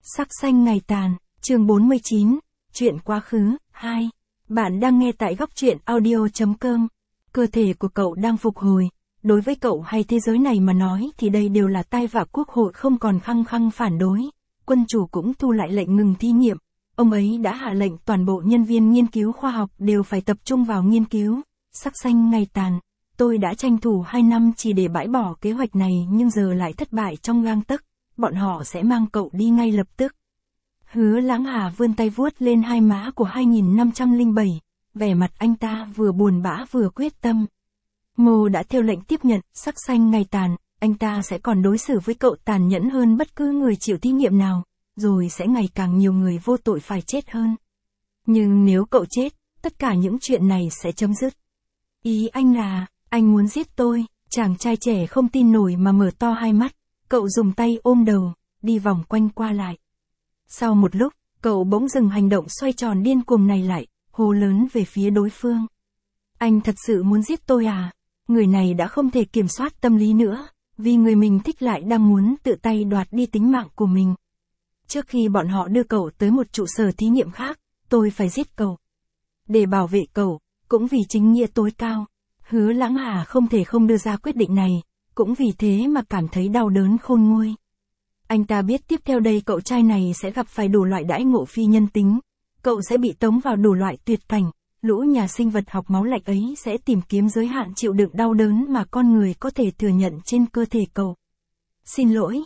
Sắc xanh ngày tàn, chương 49, chuyện quá khứ, 2. Bạn đang nghe tại góc truyện audio.com. Cơ thể của cậu đang phục hồi. Đối với cậu hay thế giới này mà nói thì đây đều là tai vạ. Quốc hội không còn khăng khăng phản đối. Quân chủ cũng thu lại lệnh ngừng thí nghiệm. Ông ấy đã hạ lệnh toàn bộ nhân viên nghiên cứu khoa học đều phải tập trung vào nghiên cứu. Sắc xanh ngày tàn. Tôi đã tranh thủ 2 năm chỉ để bãi bỏ kế hoạch này nhưng giờ lại thất bại trong gang tấc. Bọn họ sẽ mang cậu đi ngay lập tức. Hứa Lãng Hà vươn tay vuốt lên hai má của 2507, vẻ mặt anh ta vừa buồn bã vừa quyết tâm. Mô đã theo lệnh tiếp nhận, sắc xanh ngày tàn, anh ta sẽ còn đối xử với cậu tàn nhẫn hơn bất cứ người chịu thí nghiệm nào, rồi sẽ ngày càng nhiều người vô tội phải chết hơn. Nhưng nếu cậu chết, tất cả những chuyện này sẽ chấm dứt. Ý anh là, anh muốn giết tôi, chàng trai trẻ không tin nổi mà mở to hai mắt, cậu dùng tay ôm đầu, đi vòng quanh qua lại. Sau một lúc, cậu bỗng dừng hành động xoay tròn điên cuồng này lại, hô lớn về phía đối phương. Anh thật sự muốn giết tôi à? Người này đã không thể kiểm soát tâm lý nữa, vì người mình thích lại đang muốn tự tay đoạt đi tính mạng của mình. Trước khi bọn họ đưa cậu tới một trụ sở thí nghiệm khác, tôi phải giết cậu. Để bảo vệ cậu, cũng vì chính nghĩa tối cao. Hứa Lãng Hà không thể không đưa ra quyết định này, cũng vì thế mà cảm thấy đau đớn khôn nguôi. Anh ta biết tiếp theo đây cậu trai này sẽ gặp phải đủ loại đãi ngộ phi nhân tính. Cậu sẽ bị tống vào đủ loại tuyệt cảnh, lũ nhà sinh vật học máu lạnh ấy sẽ tìm kiếm giới hạn chịu đựng đau đớn mà con người có thể thừa nhận trên cơ thể cậu. Xin lỗi,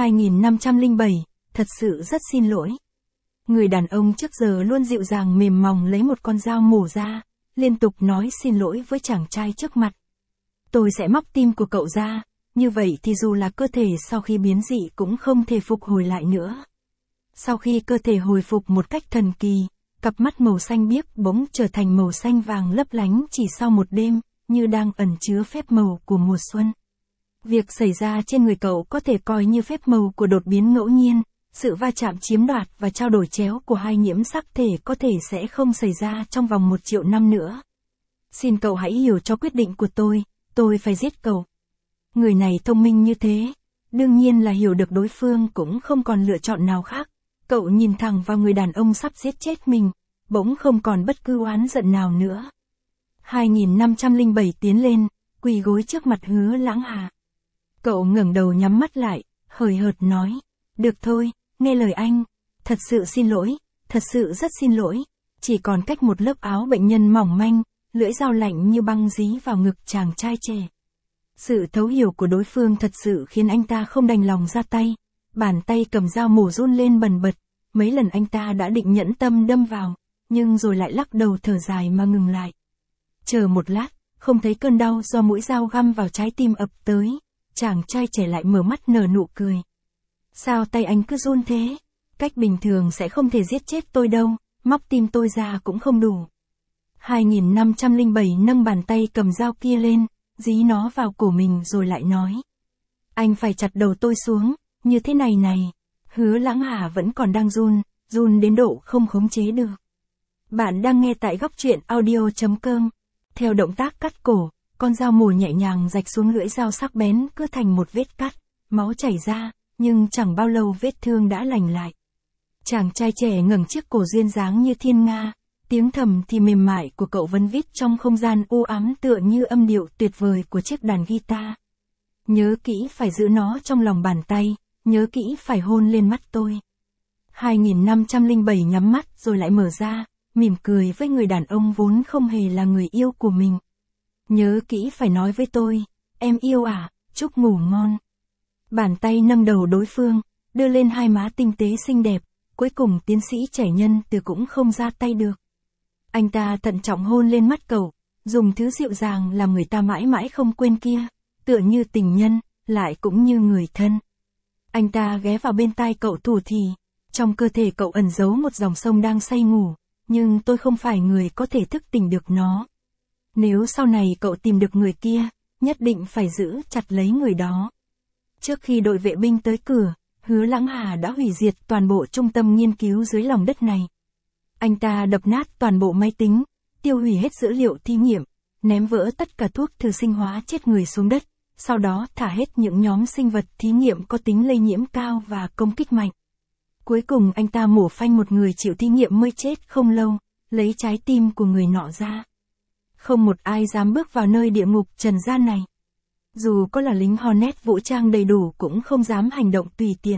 2507, thật sự rất xin lỗi. Người đàn ông trước giờ luôn dịu dàng mềm mỏng lấy một con dao mổ ra, liên tục nói xin lỗi với chàng trai trước mặt. Tôi sẽ móc tim của cậu ra, như vậy thì dù là cơ thể sau khi biến dị cũng không thể phục hồi lại nữa. Sau khi cơ thể hồi phục một cách thần kỳ, cặp mắt màu xanh biếc bỗng trở thành màu xanh vàng lấp lánh chỉ sau một đêm, như đang ẩn chứa phép màu của mùa xuân. Việc xảy ra trên người cậu có thể coi như phép màu của đột biến ngẫu nhiên, sự va chạm chiếm đoạt và trao đổi chéo của hai nhiễm sắc thể có thể sẽ không xảy ra trong vòng 1 triệu năm nữa. Xin cậu hãy hiểu cho quyết định của tôi phải giết cậu. Người này thông minh như thế, đương nhiên là hiểu được đối phương cũng không còn lựa chọn nào khác. Cậu nhìn thẳng vào người đàn ông sắp giết chết mình, bỗng không còn bất cứ oán giận nào nữa. 2507 tiến lên, quỳ gối trước mặt Hứa Lãng Hà. Cậu ngẩng đầu nhắm mắt lại, hời hợt nói, được thôi, nghe lời anh, thật sự xin lỗi, thật sự rất xin lỗi, chỉ còn cách một lớp áo bệnh nhân mỏng manh, lưỡi dao lạnh như băng dí vào ngực chàng trai trẻ. Sự thấu hiểu của đối phương thật sự khiến anh ta không đành lòng ra tay, bàn tay cầm dao mổ run lên bần bật, mấy lần anh ta đã định nhẫn tâm đâm vào, nhưng rồi lại lắc đầu thở dài mà ngừng lại. Chờ một lát, không thấy cơn đau do mũi dao găm vào trái tim ập tới, chàng trai trẻ lại mở mắt nở nụ cười. Sao tay anh cứ run thế? Cách bình thường sẽ không thể giết chết tôi đâu, móc tim tôi ra cũng không đủ. 2507 nâng bàn tay cầm dao kia lên, dí nó vào cổ mình rồi lại nói. Anh phải chặt đầu tôi xuống, như thế này này. Hứa Lãng Hà vẫn còn đang run đến độ không khống chế được. Bạn đang nghe tại góc truyện audio.com. Theo động tác cắt cổ, con dao mổ nhẹ nhàng rạch xuống lưỡi dao sắc bén cứ thành một vết cắt, máu chảy ra, nhưng chẳng bao lâu vết thương đã lành lại. Chàng trai trẻ ngẩng chiếc cổ duyên dáng như thiên nga, tiếng thầm thì mềm mại của cậu vẫn vít trong không gian u ám tựa như âm điệu tuyệt vời của chiếc đàn guitar. Nhớ kỹ phải giữ nó trong lòng bàn tay, nhớ kỹ phải hôn lên mắt tôi. 2507 nhắm mắt rồi lại mở ra, mỉm cười với người đàn ông vốn không hề là người yêu của mình. Nhớ kỹ phải nói với tôi, em yêu à, chúc ngủ ngon. Bàn tay nâng đầu đối phương, đưa lên hai má tinh tế xinh đẹp, cuối cùng tiến sĩ trẻ nhân từ cũng không ra tay được. Anh ta thận trọng hôn lên mắt cậu, dùng thứ dịu dàng làm người ta mãi mãi không quên kia, tựa như tình nhân, lại cũng như người thân. Anh ta ghé vào bên tai cậu thủ thỉ, trong cơ thể cậu ẩn giấu một dòng sông đang say ngủ, nhưng tôi không phải người có thể thức tỉnh được nó. Nếu sau này cậu tìm được người kia, nhất định phải giữ chặt lấy người đó. Trước khi đội vệ binh tới cửa, Hứa Lãng Hà đã hủy diệt toàn bộ trung tâm nghiên cứu dưới lòng đất này. Anh ta đập nát toàn bộ máy tính, tiêu hủy hết dữ liệu thí nghiệm, ném vỡ tất cả thuốc thử sinh hóa chết người xuống đất, sau đó thả hết những nhóm sinh vật thí nghiệm có tính lây nhiễm cao và công kích mạnh. Cuối cùng anh ta mổ phanh một người chịu thí nghiệm mới chết không lâu, lấy trái tim của người nọ ra. Không một ai dám bước vào nơi địa ngục trần gian này. Dù có là lính Hornet vũ trang đầy đủ cũng không dám hành động tùy tiện.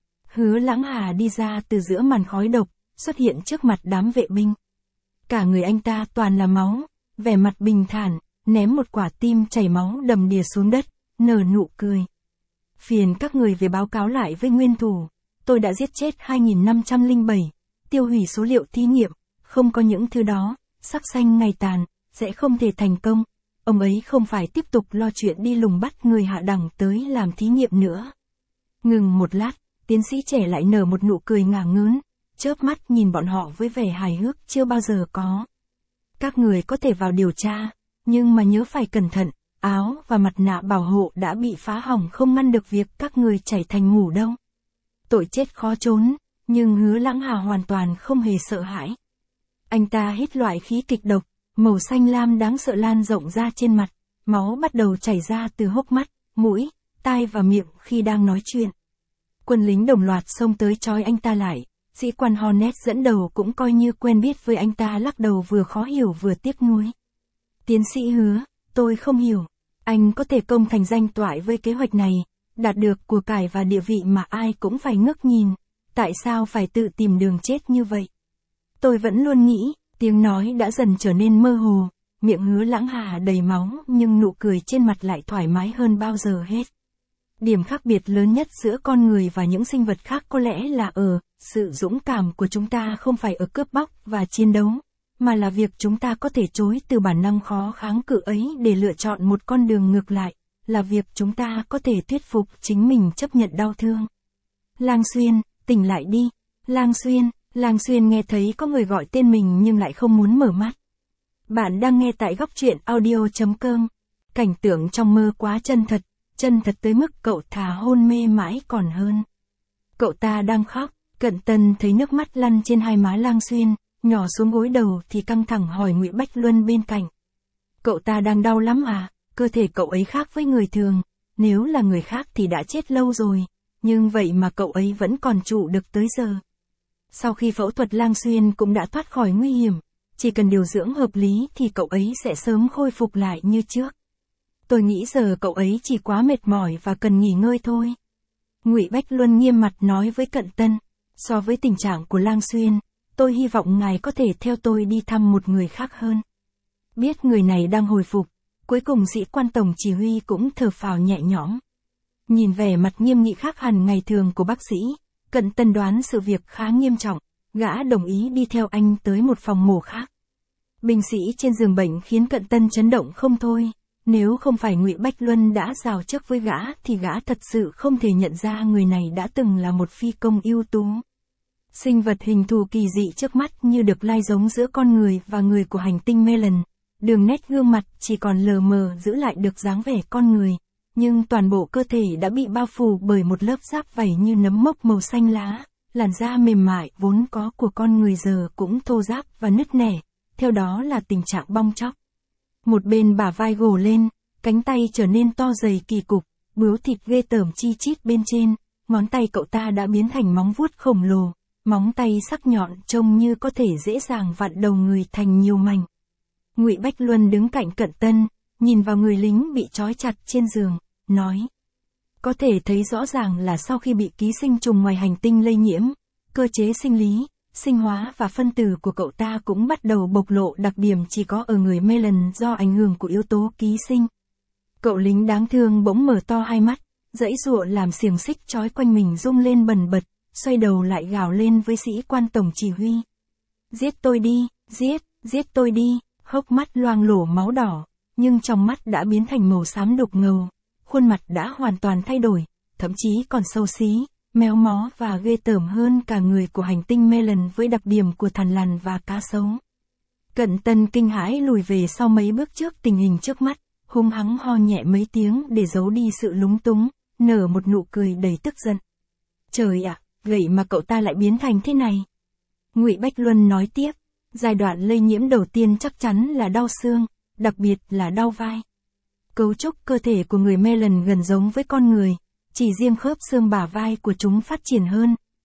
Hứa Lãng Hà đi ra từ giữa màn khói độc, xuất hiện trước mặt đám vệ binh. Cả người anh ta toàn là máu, vẻ mặt bình thản, ném một quả tim chảy máu đầm đìa xuống đất, nở nụ cười. Phiền các người về báo cáo lại với nguyên thủ. Tôi đã giết chết 2507, tiêu hủy số liệu thí nghiệm, không có những thứ đó, sắc xanh ngày tàn, sẽ không thể thành công. Ông ấy không phải tiếp tục lo chuyện đi lùng bắt người hạ đẳng tới làm thí nghiệm nữa. Ngừng một lát, tiến sĩ trẻ lại nở một nụ cười ngả ngớn, chớp mắt nhìn bọn họ với vẻ hài hước chưa bao giờ có. Các người có thể vào điều tra, nhưng mà nhớ phải cẩn thận, áo và mặt nạ bảo hộ đã bị phá hỏng không ngăn được việc các người chảy thành ngủ đâu. Tội chết khó trốn, nhưng Hứa Lãng Hà hoàn toàn không hề sợ hãi. Anh ta hít loại khí kịch độc, màu xanh lam đáng sợ lan rộng ra trên mặt, máu bắt đầu chảy ra từ hốc mắt, mũi, tai và miệng khi đang nói chuyện. Quân lính đồng loạt xông tới trói anh ta lại, sĩ quan Hornet dẫn đầu cũng coi như quen biết với anh ta lắc đầu vừa khó hiểu vừa tiếc nuối. Tiến sĩ Hứa, tôi không hiểu, anh có thể công thành danh toại với kế hoạch này, đạt được của cải và địa vị mà ai cũng phải ngước nhìn, tại sao phải tự tìm đường chết như vậy? Tôi vẫn luôn nghĩ, tiếng nói đã dần trở nên mơ hồ, miệng Hứa Lãng Hà đầy máu nhưng nụ cười trên mặt lại thoải mái hơn bao giờ hết. Điểm khác biệt lớn nhất giữa con người và những sinh vật khác có lẽ là ở sự dũng cảm của chúng ta không phải ở cướp bóc và chiến đấu, mà là việc chúng ta có thể chối từ bản năng khó kháng cự ấy để lựa chọn một con đường ngược lại, là việc chúng ta có thể thuyết phục chính mình chấp nhận đau thương. Lang Xuyên, tỉnh lại đi. Lang Xuyên nghe thấy có người gọi tên mình nhưng lại không muốn mở mắt. Bạn đang nghe tại góc truyện audio.com. Cảnh tượng trong mơ quá chân thật tới mức cậu thà hôn mê mãi còn hơn. Cậu ta đang khóc, Cận Tân thấy nước mắt lăn trên hai má Lang Xuyên, nhỏ xuống gối đầu thì căng thẳng hỏi Ngụy Bách Luân bên cạnh. Cậu ta đang đau lắm à? Cơ thể cậu ấy khác với người thường, nếu là người khác thì đã chết lâu rồi, nhưng vậy mà cậu ấy vẫn còn trụ được tới giờ. Sau khi phẫu thuật Lang Xuyên cũng đã thoát khỏi nguy hiểm, chỉ cần điều dưỡng hợp lý thì cậu ấy sẽ sớm khôi phục lại như trước. Tôi nghĩ giờ cậu ấy chỉ quá mệt mỏi và cần nghỉ ngơi thôi. Ngụy Bách Luân nghiêm mặt nói với Cận Tân, so với tình trạng của Lang Xuyên, tôi hy vọng ngài có thể theo tôi đi thăm một người khác hơn. Biết người này đang hồi phục, cuối cùng sĩ quan tổng chỉ huy cũng thở phào nhẹ nhõm. Nhìn vẻ mặt nghiêm nghị khác hẳn ngày thường của bác sĩ, Cận Tân đoán sự việc khá nghiêm trọng, gã đồng ý đi theo anh tới một phòng mổ khác. Binh sĩ trên giường bệnh khiến Cận Tân chấn động không thôi, nếu không phải Ngụy Bách Luân đã rào trước với gã thì gã thật sự không thể nhận ra người này đã từng là một phi công ưu tú. Sinh vật hình thù kỳ dị trước mắt như được lai giống giữa con người và người của hành tinh Melon. Đường nét gương mặt chỉ còn lờ mờ giữ lại được dáng vẻ con người, nhưng toàn bộ cơ thể đã bị bao phủ bởi một lớp giáp vảy như nấm mốc màu xanh lá, làn da mềm mại vốn có của con người giờ cũng thô ráp và nứt nẻ, theo đó là tình trạng bong tróc. Một bên bả vai gồ lên, cánh tay trở nên to dày kỳ cục, bướu thịt ghê tởm chi chít bên trên, ngón tay cậu ta đã biến thành móng vuốt khổng lồ, móng tay sắc nhọn trông như có thể dễ dàng vặn đầu người thành nhiều mảnh. Ngụy Bách Luân đứng cạnh Cận Tân, nhìn vào người lính bị trói chặt trên giường, nói. Có thể thấy rõ ràng là sau khi bị ký sinh trùng ngoài hành tinh lây nhiễm, cơ chế sinh lý, sinh hóa và phân tử của cậu ta cũng bắt đầu bộc lộ đặc điểm chỉ có ở người Melon do ảnh hưởng của yếu tố ký sinh. Cậu lính đáng thương bỗng mở to hai mắt, giãy giụa làm xiềng xích trói quanh mình rung lên bần bật, xoay đầu lại gào lên với sĩ quan tổng chỉ huy. Giết tôi đi, giết tôi đi. Hốc mắt loang lổ máu đỏ, nhưng trong mắt đã biến thành màu xám đục ngầu, khuôn mặt đã hoàn toàn thay đổi, thậm chí còn xấu xí, méo mó và ghê tởm hơn cả người của hành tinh Melon với đặc điểm của thằn lằn và cá sấu. Cận Tân kinh hãi lùi về sau mấy bước trước tình hình trước mắt, hung hăng ho nhẹ mấy tiếng để giấu đi sự lúng túng, nở một nụ cười đầy tức giận. Trời ạ, vậy mà cậu ta lại biến thành thế này. Ngụy Bách Luân nói tiếp. Giai đoạn lây nhiễm đầu tiên chắc chắn là đau xương, đặc biệt là đau vai. Cấu trúc cơ thể của người Melon gần giống với con người, chỉ riêng khớp xương bả vai của chúng phát triển hơn,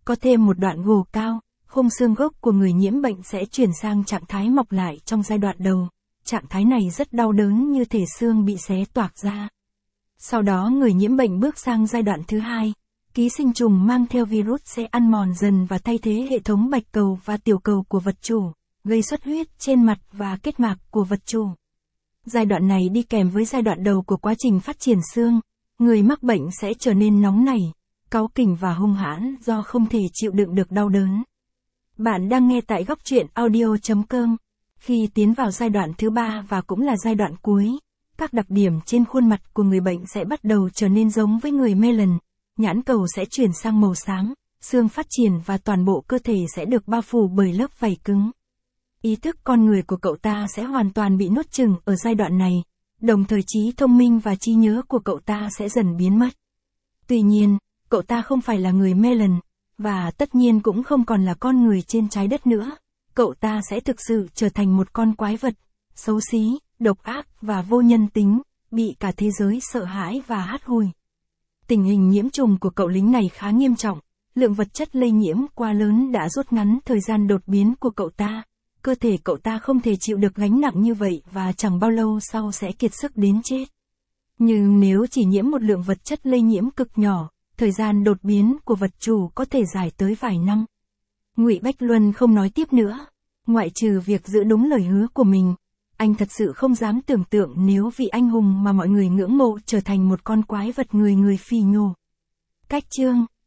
có thêm một đoạn gồ cao, khung xương gốc của người nhiễm bệnh sẽ chuyển sang trạng thái mọc lại trong giai đoạn đầu. Trạng thái này rất đau đớn như thể xương bị xé toạc ra. Sau đó người nhiễm bệnh bước sang giai đoạn thứ hai. Ký sinh trùng mang theo virus sẽ ăn mòn dần và thay thế hệ thống bạch cầu và tiểu cầu của vật chủ, gây xuất huyết trên mặt và kết mạc của vật chủ. Giai đoạn này đi kèm với giai đoạn đầu của quá trình phát triển xương. Người mắc bệnh sẽ trở nên nóng nảy, cáu kỉnh và hung hãn do không thể chịu đựng được đau đớn. Bạn đang nghe tại góc truyện audio.com. Khi tiến vào giai đoạn thứ ba và cũng là giai đoạn cuối, các đặc điểm trên khuôn mặt của người bệnh sẽ bắt đầu trở nên giống với người mê lần. Nhãn cầu sẽ chuyển sang màu xám, xương phát triển và toàn bộ cơ thể sẽ được bao phủ bởi lớp vảy cứng. Ý thức con người của cậu ta sẽ hoàn toàn bị nuốt chửng ở giai đoạn này, đồng thời trí thông minh và trí nhớ của cậu ta sẽ dần biến mất. Tuy nhiên, cậu ta không phải là người mê lần, và tất nhiên cũng không còn là con người trên trái đất nữa. Cậu ta sẽ thực sự trở thành một con quái vật, xấu xí, độc ác và vô nhân tính, bị cả thế giới sợ hãi và hắt hủi. Tình hình nhiễm trùng của cậu lính này khá nghiêm trọng, lượng vật chất lây nhiễm quá lớn đã rút ngắn thời gian đột biến của cậu ta. Cơ thể cậu ta không thể chịu được gánh nặng như vậy và chẳng bao lâu sau sẽ kiệt sức đến chết. Nhưng nếu chỉ nhiễm một lượng vật chất lây nhiễm cực nhỏ, thời gian đột biến của vật chủ có thể dài tới vài năm. Ngụy Bách Luân không nói tiếp nữa. Ngoại trừ việc giữ đúng lời hứa của mình, anh thật sự không dám tưởng tượng nếu vị anh hùng mà mọi người ngưỡng mộ trở thành một con quái vật người người phì nhổ. Cách chương